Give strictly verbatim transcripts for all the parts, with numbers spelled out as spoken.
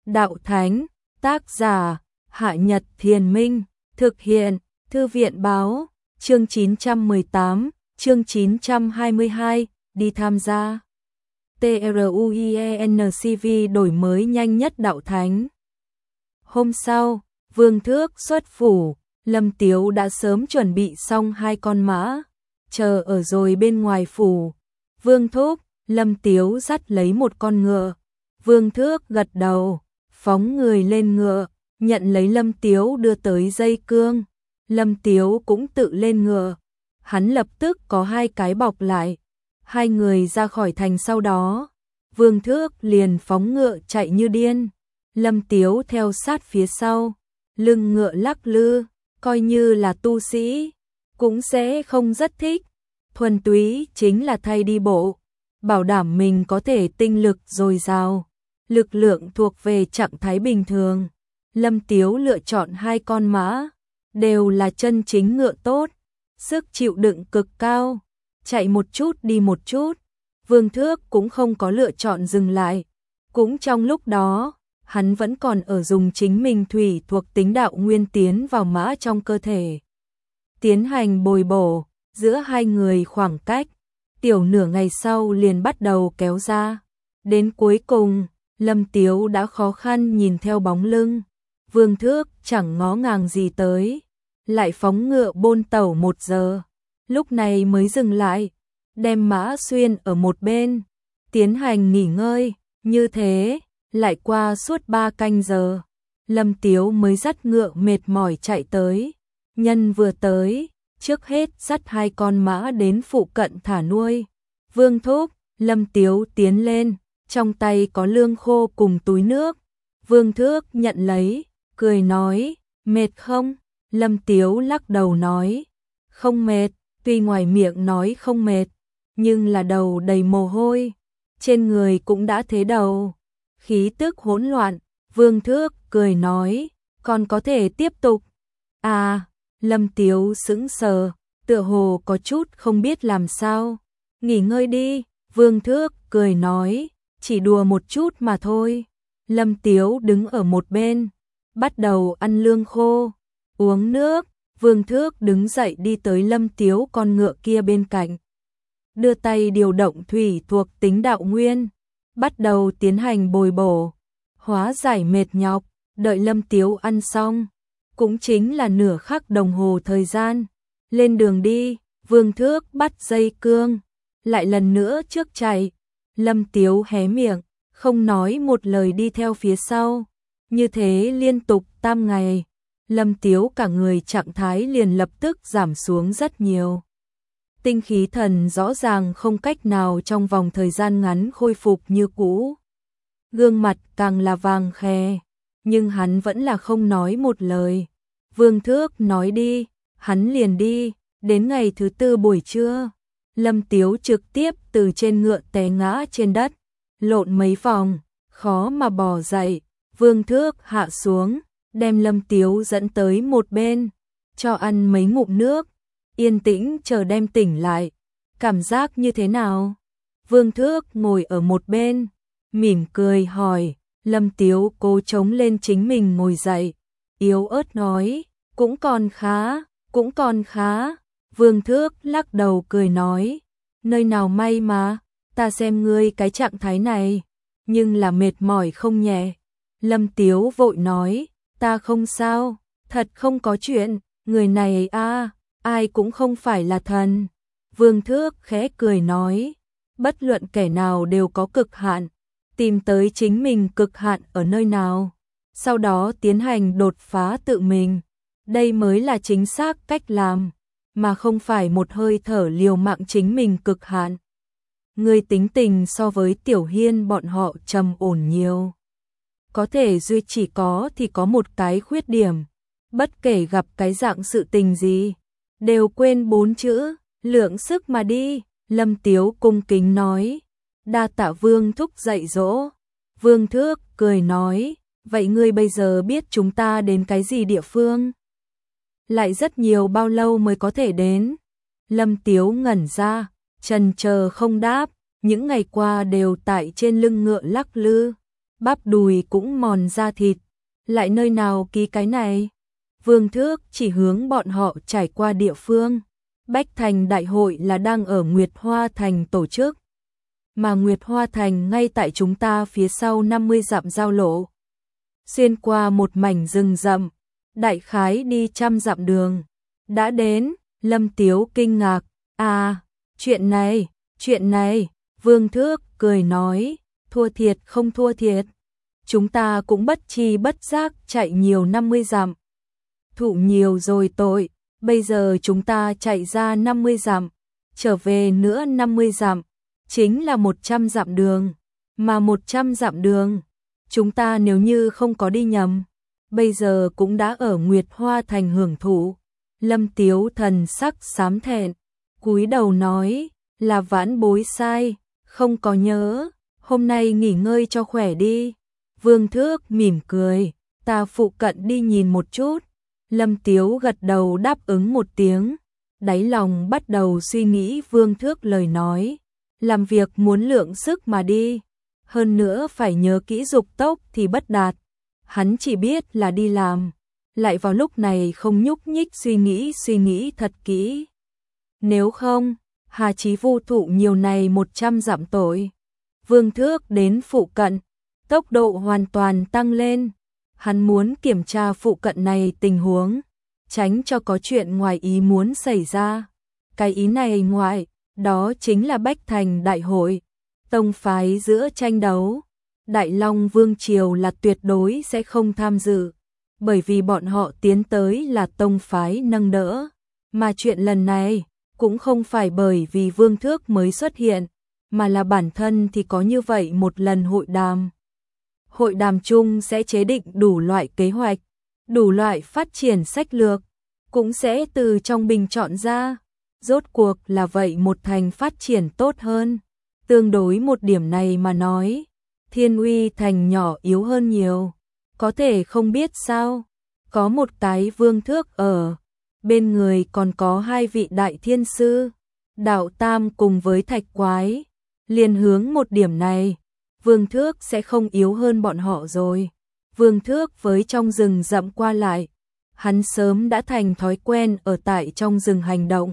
Đạo Thánh, tác giả, Hạ Nhật Thiền Minh, thực hiện, Thư viện Báo, chương chín trăm mười tám, chương chín trăm hai mươi hai, đi tham gia. TRUIENCV đổi mới nhanh nhất Đạo Thánh. Hôm sau, Vương Thước xuất phủ, Lâm Tiếu đã sớm chuẩn bị xong hai con mã, chờ ở rồi bên ngoài phủ. Vương Thúc, Lâm Tiếu dắt lấy một con ngựa. Vương Thước gật đầu, phóng người lên ngựa, nhận lấy Lâm Tiếu đưa tới dây cương. Lâm Tiếu cũng tự lên ngựa. Hắn lập tức có hai cái bọc lại. Hai người ra khỏi thành sau đó. Vương Thước liền phóng ngựa chạy như điên. Lâm Tiếu theo sát phía sau. Lưng ngựa lắc lư, coi như là tu sĩ, cũng sẽ không rất thích. Thuần túy chính là thay đi bộ. Bảo đảm mình có thể tinh lực dồi dào. Lực lượng thuộc về trạng thái bình thường. Lâm Tiếu lựa chọn hai con mã, đều là chân chính ngựa tốt, sức chịu đựng cực cao, chạy một chút đi một chút. Vương Thước cũng không có lựa chọn dừng lại. Cũng trong lúc đó, hắn vẫn còn ở dùng chính mình thủy thuộc tính đạo nguyên tiến vào mã trong cơ thể. Tiến hành bồi bổ, giữa hai người khoảng cách, tiểu nửa ngày sau liền bắt đầu kéo ra. Đến cuối cùng, Lâm Tiếu đã khó khăn nhìn theo bóng lưng. Vương Thước chẳng ngó ngàng gì tới, lại phóng ngựa bôn tẩu một giờ. Lúc này mới dừng lại, đem mã xuyên ở một bên, tiến hành nghỉ ngơi. Như thế, lại qua suốt ba canh giờ, Lâm Tiếu mới dắt ngựa mệt mỏi chạy tới. Nhân vừa tới, trước hết dắt hai con mã đến phụ cận thả nuôi. Vương Thúc, Lâm Tiếu tiến lên, trong tay có lương khô cùng túi nước. Vương Thước nhận lấy, cười nói, mệt không? Lâm Tiếu lắc đầu nói, không mệt. Tuy ngoài miệng nói không mệt, nhưng là đầu đầy mồ hôi, trên người cũng đã thế đầu, khí tức hỗn loạn. Vương Thước cười nói, còn có thể tiếp tục. À, Lâm Tiếu sững sờ, tựa hồ có chút không biết làm sao. Nghỉ ngơi đi, Vương Thước cười nói, chỉ đùa một chút mà thôi. Lâm Tiếu đứng ở một bên, bắt đầu ăn lương khô, uống nước. Vương Thước đứng dậy đi tới Lâm Tiếu con ngựa kia bên cạnh, đưa tay điều động thủy thuộc tính đạo nguyên, bắt đầu tiến hành bồi bổ, hóa giải mệt nhọc. Đợi Lâm Tiếu ăn xong, cũng chính là nửa khắc đồng hồ thời gian. Lên đường đi, Vương Thước bắt dây cương, lại lần nữa trước chạy. Lâm Tiếu hé miệng, không nói một lời đi theo phía sau. Như thế liên tục tam ngày, Lâm Tiếu cả người trạng thái liền lập tức giảm xuống rất nhiều. Tinh khí thần rõ ràng không cách nào trong vòng thời gian ngắn khôi phục như cũ. Gương mặt càng là vàng khè, nhưng hắn vẫn là không nói một lời. Vương Thước nói đi, hắn liền đi. Đến ngày thứ tư buổi trưa, Lâm Tiếu trực tiếp từ trên ngựa té ngã trên đất, lộn mấy vòng, khó mà bò dậy. Vương Thước hạ xuống, đem Lâm Tiếu dẫn tới một bên, cho ăn mấy ngụm nước, yên tĩnh chờ đem tỉnh lại. Cảm giác như thế nào? Vương Thước ngồi ở một bên, mỉm cười hỏi. Lâm Tiếu cố chống lên chính mình ngồi dậy, yếu ớt nói, cũng còn khá, cũng còn khá. Vương Thước lắc đầu cười nói, nơi nào may mà, ta xem ngươi cái trạng thái này, nhưng là mệt mỏi không nhẹ. Lâm Tiếu vội nói, ta không sao, thật không có chuyện, người này a, ai cũng không phải là thần. Vương Thước khẽ cười nói, bất luận kẻ nào đều có cực hạn, tìm tới chính mình cực hạn ở nơi nào, sau đó tiến hành đột phá tự mình. Đây mới là chính xác cách làm, mà không phải một hơi thở liều mạng chính mình cực hạn. Người tính tình so với Tiểu Hiên bọn họ trầm ổn nhiều. Có thể duy chỉ có thì có một cái khuyết điểm, bất kể gặp cái dạng sự tình gì, đều quên bốn chữ, lượng sức mà đi. Lâm Tiếu cung kính nói, đa tạ Vương Thúc dạy dỗ. Vương Thước cười nói, vậy ngươi bây giờ biết chúng ta đến cái gì địa phương? Lại rất nhiều bao lâu mới có thể đến? Lâm Tiếu ngẩn ra, chần chờ không đáp, những ngày qua đều tại trên lưng ngựa lắc lư. bắp đùi cũng mòn da thịt, lại nơi nào ký cái này? Vương Thước chỉ hướng bọn họ trải qua địa phương. Bách Thành Đại hội là đang ở Nguyệt Hoa Thành tổ chức. Mà Nguyệt Hoa Thành ngay tại chúng ta phía sau năm mươi dặm giao lộ. Xuyên qua một mảnh rừng rậm, đại khái đi trăm dặm đường. Đã đến, Lâm Tiếu kinh ngạc, à, chuyện này, chuyện này, Vương Thước cười nói, thua thiệt không thua thiệt. Chúng ta cũng bất chi bất giác chạy nhiều năm mươi dặm. Thụ nhiều rồi tội, bây giờ chúng ta chạy ra năm mươi dặm, trở về nữa năm mươi dặm, chính là một trăm dặm đường. Mà một trăm dặm đường, chúng ta nếu như không có đi nhầm, bây giờ cũng đã ở Nguyệt Hoa Thành hưởng thụ. Lâm Tiếu thần sắc xám thẹn, cúi đầu nói, là vãn bối sai, không có nhớ, hôm nay nghỉ ngơi cho khỏe đi. Vương Thước mỉm cười, ta phụ cận đi nhìn một chút. Lâm Tiếu gật đầu đáp ứng một tiếng, đáy lòng bắt đầu suy nghĩ Vương Thước lời nói, làm việc muốn lượng sức mà đi, hơn nữa phải nhớ kỹ dục tốc thì bất đạt. Hắn chỉ biết là đi làm, lại vào lúc này không nhúc nhích suy nghĩ suy nghĩ thật kỹ. Nếu không, Hà Chí Vu thụ nhiều này một trăm dặm tội. Vương Thước đến phụ cận, tốc độ hoàn toàn tăng lên. Hắn muốn kiểm tra phụ cận này tình huống, tránh cho có chuyện ngoài ý muốn xảy ra. Cái ý này ngoại, đó chính là Bách Thành Đại hội, tông phái giữa tranh đấu. Đại Long Vương Triều là tuyệt đối sẽ không tham dự, bởi vì bọn họ tiến tới là tông phái nâng đỡ. Mà chuyện lần này, cũng không phải bởi vì Vương Thước mới xuất hiện, mà là bản thân thì có như vậy một lần hội đàm. Hội đàm chung sẽ chế định đủ loại kế hoạch, đủ loại phát triển sách lược, cũng sẽ từ trong bình chọn ra. Rốt cuộc là vậy một thành phát triển tốt hơn. Tương đối một điểm này mà nói, Thiên Uy Thành nhỏ yếu hơn nhiều. Có thể không biết sao, có một cái Vương Thước ở, bên người còn có hai vị đại thiên sư, Đạo Tam cùng với Thạch Quái. Liền hướng một điểm này, Vương Thước sẽ không yếu hơn bọn họ rồi. Vương Thước với trong rừng rậm qua lại, hắn sớm đã thành thói quen ở tại trong rừng hành động.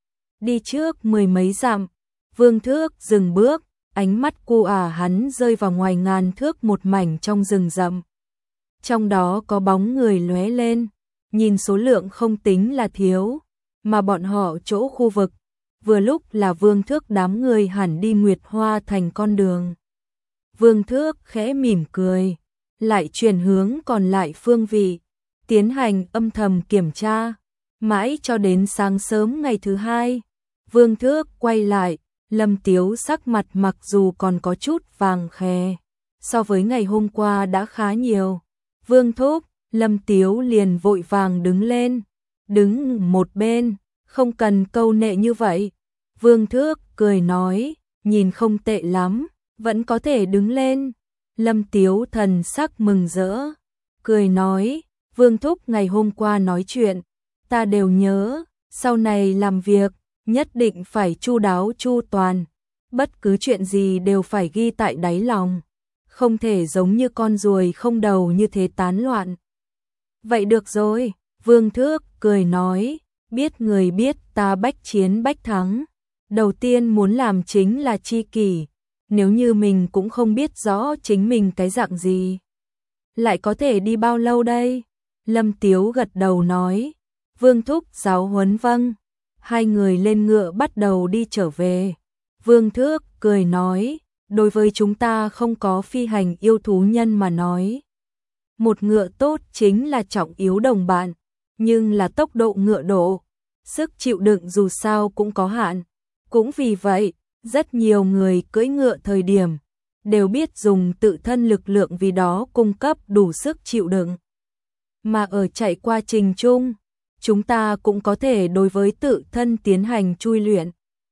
Đi trước mười mấy dặm, Vương Thước dừng bước, ánh mắt cu ả hắn rơi vào ngoài ngàn thước một mảnh trong rừng rậm. Trong đó có bóng người lóe lên, nhìn số lượng không tính là thiếu, mà bọn họ chỗ khu vực, vừa lúc là Vương Thước đám người hẳn đi Nguyệt Hoa Thành con đường. Vương Thước khẽ mỉm cười, lại chuyển hướng còn lại phương vị, tiến hành âm thầm kiểm tra, mãi cho đến sáng sớm ngày thứ hai. Vương Thước quay lại, Lâm Tiếu sắc mặt mặc dù còn có chút vàng khè, so với ngày hôm qua đã khá nhiều. Vương Thúc, Lâm Tiếu liền vội vàng đứng lên, đứng một bên, không cần câu nệ như vậy. Vương Thước cười nói, nhìn không tệ lắm, vẫn có thể đứng lên. Lâm Tiếu thần sắc mừng rỡ, cười nói, Vương Thúc ngày hôm qua nói chuyện, ta đều nhớ, sau này làm việc, nhất định phải chu đáo chu toàn, bất cứ chuyện gì đều phải ghi tại đáy lòng, không thể giống như con ruồi không đầu như thế tán loạn. Vậy được rồi, Vương Thước cười nói, biết người biết ta bách chiến bách thắng, đầu tiên muốn làm chính là chi kỷ, nếu như mình cũng không biết rõ chính mình cái dạng gì, lại có thể đi bao lâu đây? Lâm Tiếu gật đầu nói, Vương Thúc giáo huấn vâng. Hai người lên ngựa bắt đầu đi trở về. Vương Thước cười nói, đối với chúng ta không có phi hành yêu thú nhân mà nói, một ngựa tốt chính là trọng yếu đồng bạn, nhưng là tốc độ ngựa độ, sức chịu đựng dù sao cũng có hạn. Cũng vì vậy, rất nhiều người cưỡi ngựa thời điểm đều biết dùng tự thân lực lượng vì đó cung cấp đủ sức chịu đựng. Mà ở chạy qua trình chung, chúng ta cũng có thể đối với tự thân tiến hành chui luyện,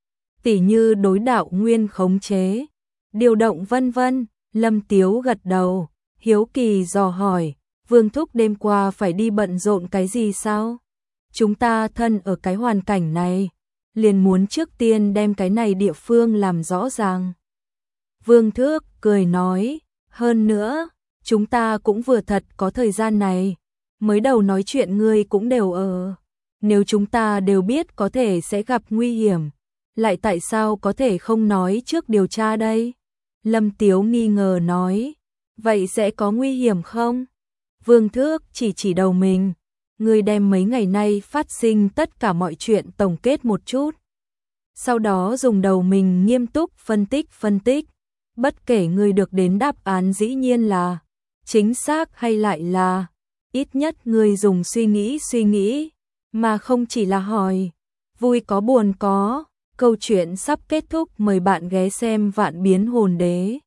tỉ như đối đạo nguyên khống chế, điều động vân vân. Lâm Tiếu gật đầu, hiếu kỳ dò hỏi, Vương Thúc đêm qua phải đi bận rộn cái gì sao? Chúng ta thân ở cái hoàn cảnh này, liền muốn trước tiên đem cái này địa phương làm rõ ràng. Vương Thước cười nói, Hơn nữa, chúng ta cũng vừa thật có thời gian này, mới đầu nói chuyện ngươi cũng đều ở. Nếu chúng ta đều biết có thể sẽ gặp nguy hiểm, lại tại sao có thể không nói trước điều tra đây? Lâm Tiếu nghi ngờ nói, vậy sẽ có nguy hiểm không? Vương Thước chỉ chỉ đầu mình, ngươi đem mấy ngày nay phát sinh tất cả mọi chuyện tổng kết một chút. Sau đó dùng đầu mình nghiêm túc phân tích phân tích, bất kể ngươi được đến đáp án dĩ nhiên là chính xác hay lại là, ít nhất ngươi dùng suy nghĩ suy nghĩ, mà không chỉ là hỏi. Vui có buồn có, câu chuyện sắp kết thúc, mời bạn ghé xem Vạn Biến Hồn Đế.